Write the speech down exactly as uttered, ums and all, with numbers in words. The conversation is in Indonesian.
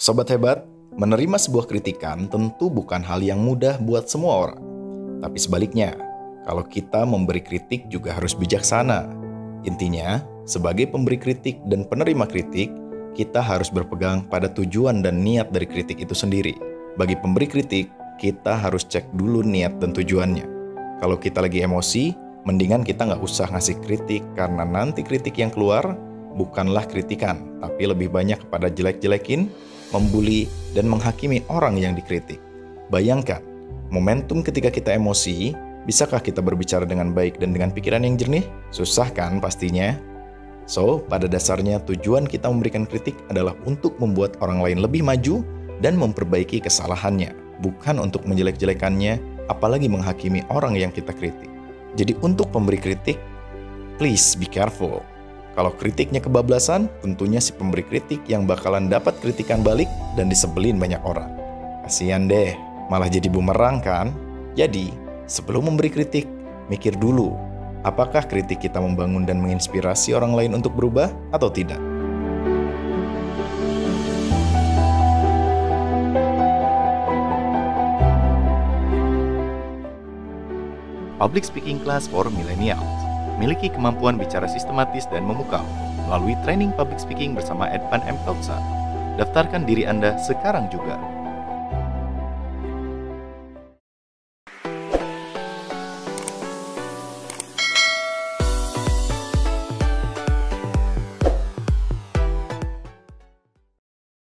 Sobat hebat, menerima sebuah kritikan tentu bukan hal yang mudah buat semua orang. Tapi sebaliknya, kalau kita memberi kritik juga harus bijaksana. Intinya, sebagai pemberi kritik dan penerima kritik, kita harus berpegang pada tujuan dan niat dari kritik itu sendiri. Bagi pemberi kritik, kita harus cek dulu niat dan tujuannya. Kalau kita lagi emosi, mendingan kita nggak usah ngasih kritik karena nanti kritik yang keluar bukanlah kritikan, tapi lebih banyak kepada jelek-jelekin, membuli, dan menghakimi orang yang dikritik. Bayangkan, momentum ketika kita emosi, bisakah kita berbicara dengan baik dan dengan pikiran yang jernih? Susah kan pastinya? So, pada dasarnya tujuan kita memberikan kritik adalah untuk membuat orang lain lebih maju dan memperbaiki kesalahannya, bukan untuk menjelek-jelekannya, apalagi menghakimi orang yang kita kritik. Jadi untuk pemberi kritik, please be careful. Kalau kritiknya kebablasan, tentunya si pemberi kritik yang bakalan dapat kritikan balik dan disebelin banyak orang. Kasian deh, malah jadi bumerang kan? Jadi, sebelum memberi kritik, mikir dulu, apakah kritik kita membangun dan menginspirasi orang lain untuk berubah atau tidak? Public Speaking Class for Millennials memiliki kemampuan bicara sistematis dan memukau melalui training public speaking bersama Edvan M. Kautsa. Daftarkan diri Anda sekarang juga.